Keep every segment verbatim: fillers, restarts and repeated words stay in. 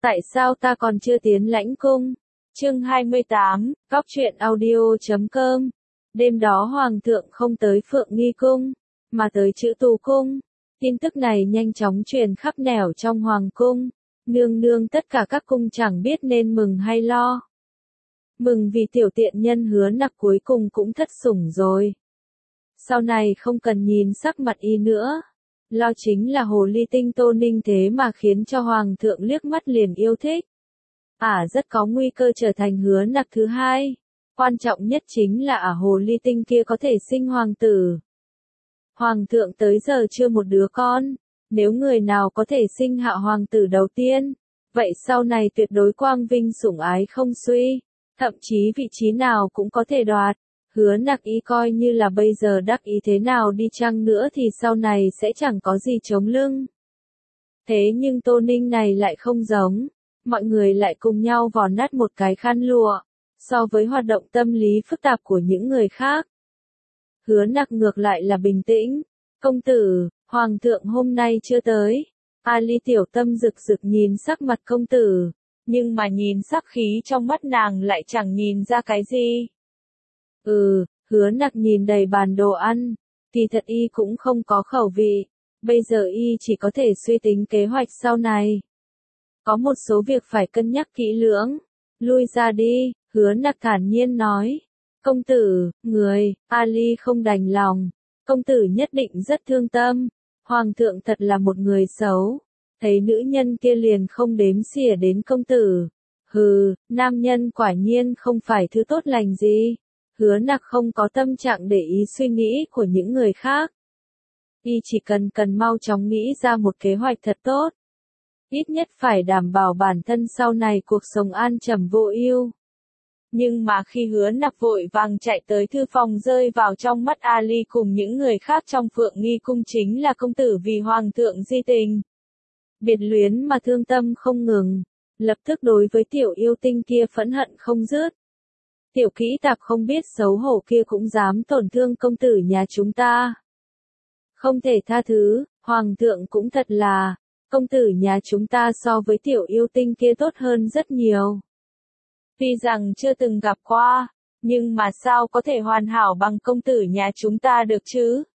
Tại sao ta còn chưa tiến lãnh cung? Chương hai mươi tám, Cóc truyện audio chấm com. Đêm đó hoàng thượng không tới Phượng Nghi cung, mà tới Trữ Tù cung. Tin tức này nhanh chóng truyền khắp nẻo trong hoàng cung. Nương nương tất cả các cung chẳng biết nên mừng hay lo. Mừng vì tiểu tiện nhân Hứa Nặc cuối cùng cũng thất sủng rồi. Sau này không cần nhìn sắc mặt y nữa. Lo chính là hồ ly tinh Tô Ninh thế mà khiến cho hoàng thượng liếc mắt liền yêu thích. Ả rất có nguy cơ trở thành Hứa Nặc thứ hai. Quan trọng nhất chính là ả hồ ly tinh kia có thể sinh hoàng tử. Hoàng thượng tới giờ chưa một đứa con. Nếu người nào có thể sinh hạ hoàng tử đầu tiên, vậy sau này tuyệt đối quang vinh sủng ái không suy. Thậm chí vị trí nào cũng có thể đoạt. Hứa Nặc y coi như là bây giờ đắc ý thế nào đi chăng nữa thì sau này sẽ chẳng có gì chống lưng. Thế nhưng Tô Ninh này lại không giống. Mọi người lại cùng nhau vò nát một cái khăn lụa. So với hoạt động tâm lý phức tạp của những người khác, Hứa Nặc ngược lại là bình tĩnh. Công tử, hoàng thượng hôm nay chưa tới. Ali tiểu tâm rực rực nhìn sắc mặt công tử, nhưng mà nhìn sắc khí trong mắt nàng lại chẳng nhìn ra cái gì. Ừ, Hứa Nặc nhìn đầy bàn đồ ăn, kỳ thật y cũng không có khẩu vị, bây giờ y chỉ có thể suy tính kế hoạch sau này. Có một số việc phải cân nhắc kỹ lưỡng. Lui ra đi, Hứa Nặc thản nhiên nói. Công tử, người, Ali không đành lòng. Công tử nhất định rất thương tâm. Hoàng thượng thật là một người xấu. Thấy nữ nhân kia liền không đếm xỉa đến công tử. Hừ, nam nhân quả nhiên không phải thứ tốt lành gì. Hứa Nặc không có tâm trạng để ý suy nghĩ của những người khác. Y chỉ cần cần mau chóng nghĩ ra một kế hoạch thật tốt. Ít nhất phải đảm bảo bản thân sau này cuộc sống an trầm vô ưu. Nhưng mà khi Hứa Nặc vội vàng chạy tới thư phòng rơi vào trong mắt Ali cùng những người khác trong Phượng Nghi cung chính là công tử vì hoàng thượng di tình. Biệt luyến mà thương tâm không ngừng, lập tức đối với tiểu yêu tinh kia phẫn hận không dứt. Tiểu kỹ tạp không biết xấu hổ kia cũng dám tổn thương công tử nhà chúng ta. Không thể tha thứ, hoàng thượng cũng thật là, công tử nhà chúng ta so với tiểu yêu tinh kia tốt hơn rất nhiều. Tuy rằng chưa từng gặp qua, nhưng mà sao có thể hoàn hảo bằng công tử nhà chúng ta được chứ?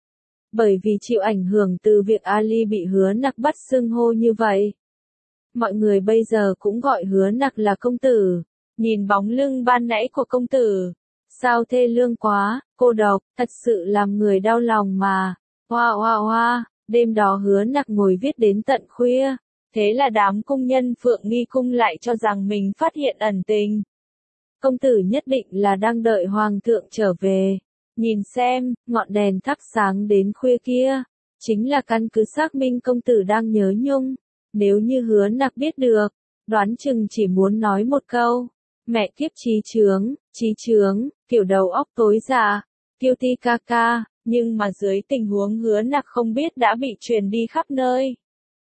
Bởi vì chịu ảnh hưởng từ việc Ali bị Hứa Nặc bắt xưng hô như vậy. Mọi người bây giờ cũng gọi Hứa Nặc là công tử. Nhìn bóng lưng ban nãy của công tử. Sao thê lương quá, cô độc, thật sự làm người đau lòng mà. Hoa hoa hoa, đêm đó Hứa Nặc ngồi viết đến tận khuya. Thế là đám cung nhân Phượng Nghi cung lại cho rằng mình phát hiện ẩn tình. Công tử nhất định là đang đợi hoàng thượng trở về. Nhìn xem, ngọn đèn thắp sáng đến khuya kia, chính là căn cứ xác minh công tử đang nhớ nhung. Nếu như Hứa Nặc biết được, đoán chừng chỉ muốn nói một câu. Mẹ kiếp trí chướng, trí chướng, kiểu đầu óc tối dạ, tiêu ti ca ca, nhưng mà dưới tình huống Hứa Nặc không biết đã bị truyền đi khắp nơi.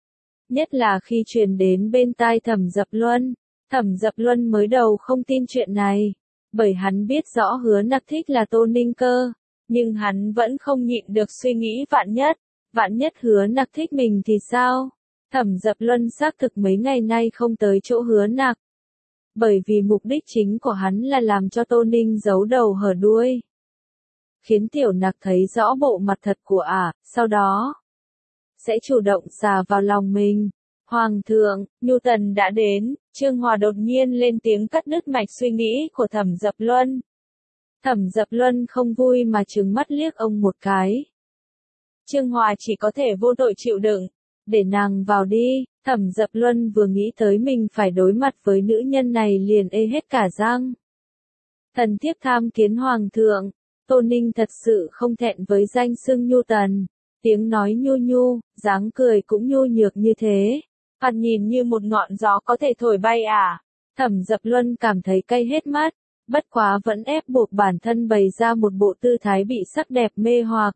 Nhất là khi truyền đến bên tai Thẩm Dập Luân, Thẩm Dập Luân mới đầu không tin chuyện này, bởi hắn biết rõ Hứa Nặc thích là Tô Ninh Cơ, nhưng hắn vẫn không nhịn được suy nghĩ vạn nhất, vạn nhất Hứa Nặc thích mình thì sao? Thẩm Dập Luân xác thực mấy ngày nay không tới chỗ Hứa Nặc. Bởi vì mục đích chính của hắn là làm cho Tô Ninh giấu đầu hở đuôi. Khiến tiểu Nặc thấy rõ bộ mặt thật của ả, sau đó sẽ chủ động xà vào lòng mình. Hoàng thượng, Nhu Tần đã đến, Trương Hòa đột nhiên lên tiếng cắt đứt mạch suy nghĩ của Thẩm Dập Luân. Thẩm Dập Luân không vui mà trừng mắt liếc ông một cái. Trương Hòa chỉ có thể vô tội chịu đựng, để nàng vào đi. Thẩm Dập Luân vừa nghĩ tới mình phải đối mặt với nữ nhân này liền ê hết cả răng. Thần thiếp tham kiến hoàng thượng, Tô Ninh thật sự không thẹn với danh xưng Nhu Tần, tiếng nói nhu nhu, dáng cười cũng nhu nhược như thế, mặt nhìn như một ngọn gió có thể thổi bay à. Thẩm Dập Luân cảm thấy cay hết mắt, bất quá vẫn ép buộc bản thân bày ra một bộ tư thái bị sắc đẹp mê hoặc.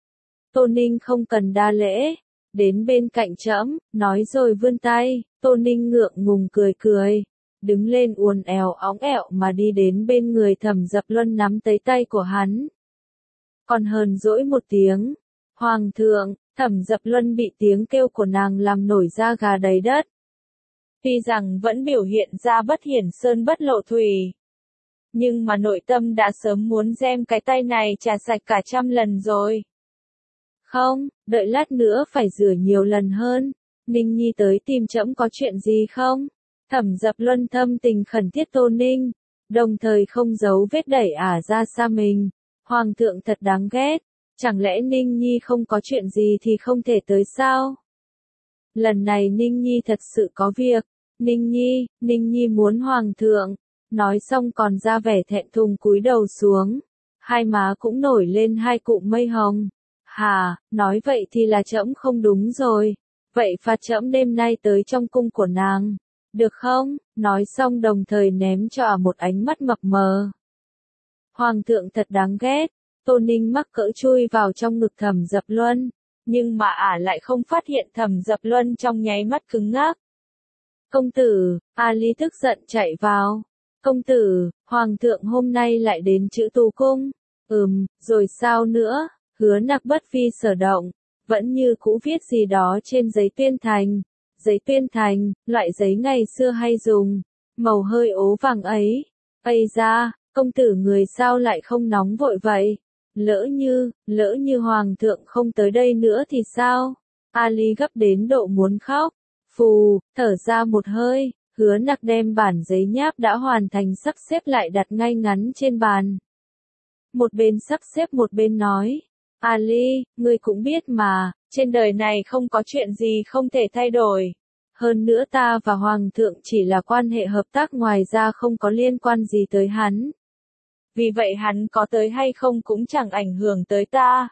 Tô Ninh không cần đa lễ. Đến bên cạnh trẫm, nói rồi vươn tay, Tô Ninh ngượng ngùng cười cười, đứng lên uốn éo óng ẹo mà đi đến bên người Thẩm Dập Luân nắm lấy tay của hắn. Còn hờn dỗi một tiếng, hoàng thượng, Thẩm Dập Luân bị tiếng kêu của nàng làm nổi da gà đầy đất. Tuy rằng vẫn biểu hiện ra bất hiển sơn bất lộ thủy. Nhưng mà nội tâm đã sớm muốn đem cái tay này trà sạch cả trăm lần rồi. Không, đợi lát nữa phải rửa nhiều lần hơn. Ninh Nhi tới tìm trẫm có chuyện gì không? Thẩm Dập Luân thâm tình khẩn thiết Tô Ninh, đồng thời không giấu vết đẩy ả ra xa mình. Hoàng thượng thật đáng ghét, chẳng lẽ Ninh Nhi không có chuyện gì thì không thể tới sao? Lần này Ninh Nhi thật sự có việc. Ninh Nhi, Ninh Nhi muốn Hoàng thượng. Nói xong còn ra vẻ thẹn thùng cúi đầu xuống. Hai má cũng nổi lên hai cụm mây hồng. Hà, nói vậy thì là trẫm không đúng rồi. Vậy phạt trẫm đêm nay tới trong cung của nàng. Được không? Nói xong đồng thời ném cho ả một ánh mắt mập mờ. Hoàng thượng thật đáng ghét. Tô Ninh mắc cỡ chui vào trong ngực Thẩm Dập Luân. Nhưng mà ả lại không phát hiện Thẩm Dập Luân trong nháy mắt cứng ngắc. Công tử, Ali tức giận chạy vào. Công tử, Hoàng thượng hôm nay lại đến Trữ Tù Cung. Ừm, rồi sao nữa? Hứa Nặc bất vi sở động. Vẫn như cũ viết gì đó trên giấy tuyên thành. Giấy tuyên thành, loại giấy ngày xưa hay dùng. Màu hơi ố vàng ấy. Ây da, công tử người sao lại không nóng vội vậy? Lỡ như, lỡ như Hoàng thượng không tới đây nữa thì sao? Ali gấp đến độ muốn khóc. Phù, thở ra một hơi. Hứa Nặc đem bản giấy nháp đã hoàn thành sắp xếp lại đặt ngay ngắn trên bàn. Một bên sắp xếp một bên nói. Ali, ngươi cũng biết mà, trên đời này không có chuyện gì không thể thay đổi. Hơn nữa ta và Hoàng thượng chỉ là quan hệ hợp tác ngoài ra không có liên quan gì tới hắn. Vì vậy hắn có tới hay không cũng chẳng ảnh hưởng tới ta.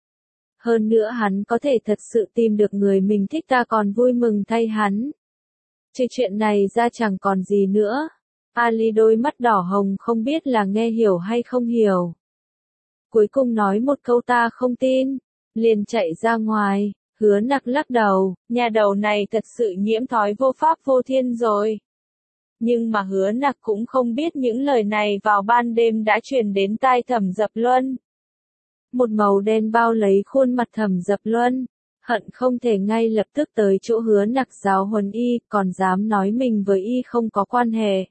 Hơn nữa hắn có thể thật sự tìm được người mình thích ta còn vui mừng thay hắn. Trừ chuyện này ra chẳng còn gì nữa. Ali đôi mắt đỏ hồng không biết là nghe hiểu hay không hiểu. Cuối cùng nói một câu ta không tin. Liền chạy ra ngoài. Hứa Nặc lắc đầu. Nhà đầu này thật sự nhiễm thói vô pháp vô thiên rồi. Nhưng mà Hứa Nặc cũng không biết những lời này vào ban đêm đã truyền đến tai Thẩm Dập Luân. Một màu đen bao lấy khuôn mặt Thẩm Dập Luân. Hận không thể ngay lập tức tới chỗ Hứa Nặc giáo huấn y, còn dám nói mình với y không có quan hệ.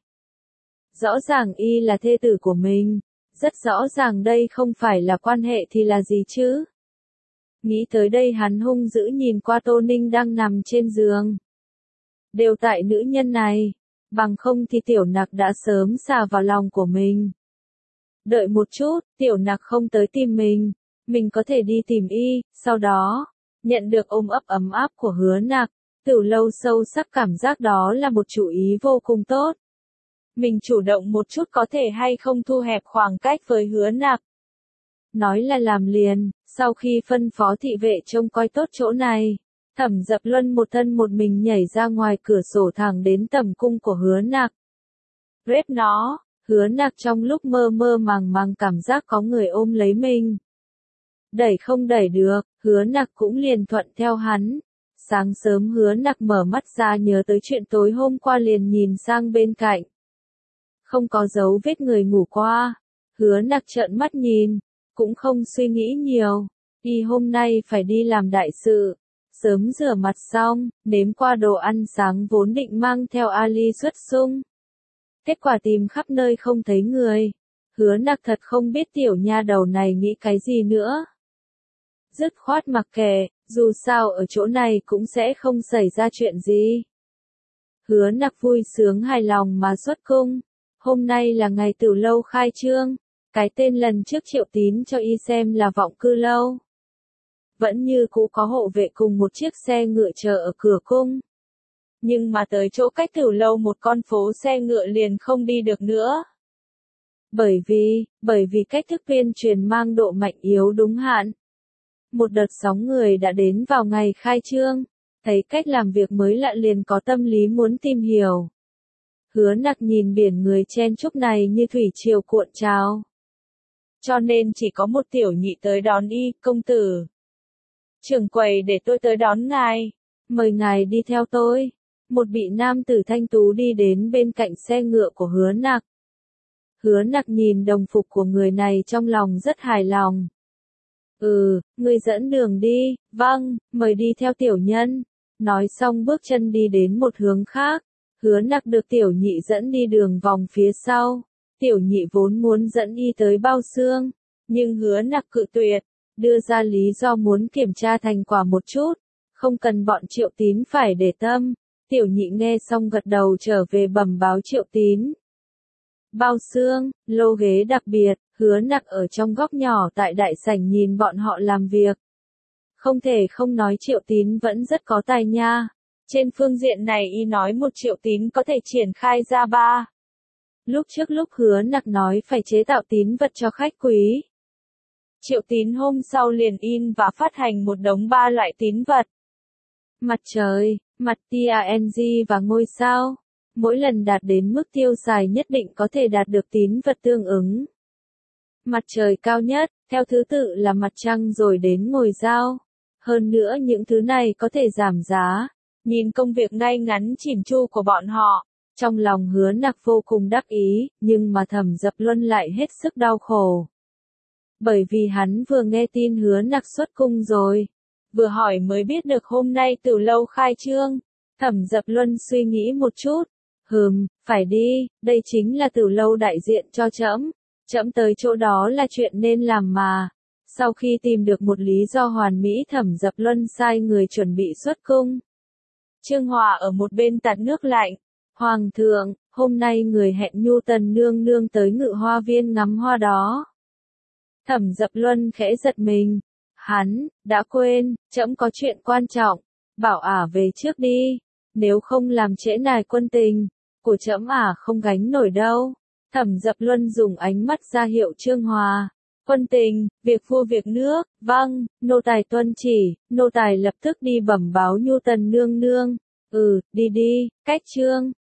Rõ ràng y là thê tử của mình, rất rõ ràng đây không phải là quan hệ thì là gì chứ. Nghĩ tới đây hắn hung dữ nhìn qua Tô Ninh đang nằm trên giường. Đều tại nữ nhân này, bằng không thì Tiểu Nặc đã sớm xà vào lòng của mình. Đợi một chút, Tiểu Nặc không tới tìm mình, mình có thể đi tìm y, sau đó nhận được ôm ấp ấm áp của Hứa Nặc, từ lâu sâu sắc cảm giác đó là một chủ ý vô cùng tốt. Mình chủ động một chút có thể hay không thu hẹp khoảng cách với Hứa Nặc. Nói là làm liền, sau khi phân phó thị vệ trông coi tốt chỗ này, Thẩm Dập Luân một thân một mình nhảy ra ngoài cửa sổ thẳng đến tầm cung của Hứa Nặc. Rếp nó, Hứa Nặc trong lúc mơ mơ màng màng cảm giác có người ôm lấy mình. Đẩy không đẩy được, Hứa Nặc cũng liền thuận theo hắn. Sáng sớm Hứa Nặc mở mắt ra nhớ tới chuyện tối hôm qua liền nhìn sang bên cạnh. Không có dấu vết người ngủ qua. Hứa Nặc trợn mắt nhìn, cũng không suy nghĩ nhiều. Y hôm nay phải đi làm đại sự. Sớm rửa mặt xong, nếm qua đồ ăn sáng vốn định mang theo Ali xuất sung. Kết quả tìm khắp nơi không thấy người. Hứa Nặc thật không biết tiểu nha đầu này nghĩ cái gì nữa. Dứt khoát mặc kệ, dù sao ở chỗ này cũng sẽ không xảy ra chuyện gì. Hứa Nặc vui sướng hài lòng mà xuất cung. Hôm nay là ngày Tử Lâu khai trương. Cái tên lần trước Triệu Tín cho y xem là Vọng Cư Lâu. Vẫn như cũ có hộ vệ cùng một chiếc xe ngựa chờ ở cửa cung. Nhưng mà tới chỗ cách Tử Lâu một con phố xe ngựa liền không đi được nữa. Bởi vì, bởi vì cách thức tuyên truyền mang độ mạnh yếu đúng hạn. Một đợt sóng người đã đến vào ngày khai trương, thấy cách làm việc mới lạ liền có tâm lý muốn tìm hiểu. Hứa Nặc nhìn biển người chen chúc này như thủy triều cuộn trào. Cho nên chỉ có một tiểu nhị tới đón y, công tử. Trưởng quầy để tôi tới đón ngài. Mời ngài đi theo tôi. Một vị nam tử thanh tú đi đến bên cạnh xe ngựa của Hứa Nặc. Hứa Nặc nhìn đồng phục của người này trong lòng rất hài lòng. Ừ, người dẫn đường đi, vâng, mời đi theo tiểu nhân. Nói xong bước chân đi đến một hướng khác. Hứa Nặc được Tiểu Nhị dẫn đi đường vòng phía sau. Tiểu Nhị vốn muốn dẫn y tới Bao Xương, nhưng Hứa Nặc cự tuyệt, đưa ra lý do muốn kiểm tra thành quả một chút, không cần bọn Triệu Tín phải để tâm. Tiểu Nhị nghe xong gật đầu trở về bẩm báo Triệu Tín. Bao Xương, lô ghế đặc biệt, Hứa Nặc ở trong góc nhỏ tại đại sảnh nhìn bọn họ làm việc. Không thể không nói Triệu Tín vẫn rất có tài nha. Trên phương diện này y nói một Triệu Tín có thể triển khai ra ba. Lúc trước lúc Hứa Nặc nói phải chế tạo tín vật cho khách quý, Triệu Tín hôm sau liền in và phát hành một đống ba loại tín vật. Mặt trời, mặt tang và ngôi sao. Mỗi lần đạt đến mức tiêu xài nhất định có thể đạt được tín vật tương ứng. Mặt trời cao nhất, theo thứ tự là mặt trăng rồi đến ngôi sao. Hơn nữa những thứ này có thể giảm giá. Nhìn công việc ngay ngắn chỉn chu của bọn họ, trong lòng Hứa Nặc vô cùng đắc ý, nhưng mà Thẩm Dập Luân lại hết sức đau khổ. Bởi vì hắn vừa nghe tin Hứa Nặc xuất cung rồi, vừa hỏi mới biết được hôm nay Tử lâu khai trương. Thẩm Dập Luân suy nghĩ một chút, hừm, phải đi, đây chính là Tử lâu đại diện cho trẫm, trẫm tới chỗ đó là chuyện nên làm mà. Sau khi tìm được một lý do hoàn mỹ, Thẩm Dập Luân sai người chuẩn bị xuất cung. Trương Hòa ở một bên tạt nước lạnh. Hoàng thượng, hôm nay người hẹn Nhu Tần nương nương tới Ngự Hoa viên ngắm hoa đó. Thẩm Dập Luân khẽ giật mình. Hắn, đã quên, trẫm có chuyện quan trọng. Bảo ả về trước đi. Nếu không làm trễ nải quân tình, của trẫm ả không gánh nổi đâu. Thẩm Dập Luân dùng ánh mắt ra hiệu Trương Hòa. Quân tình, việc vua việc nước, vâng, nô tài tuân chỉ, nô tài lập tức đi bẩm báo Nhu Tần nương nương. Ừ, đi đi, cách trương.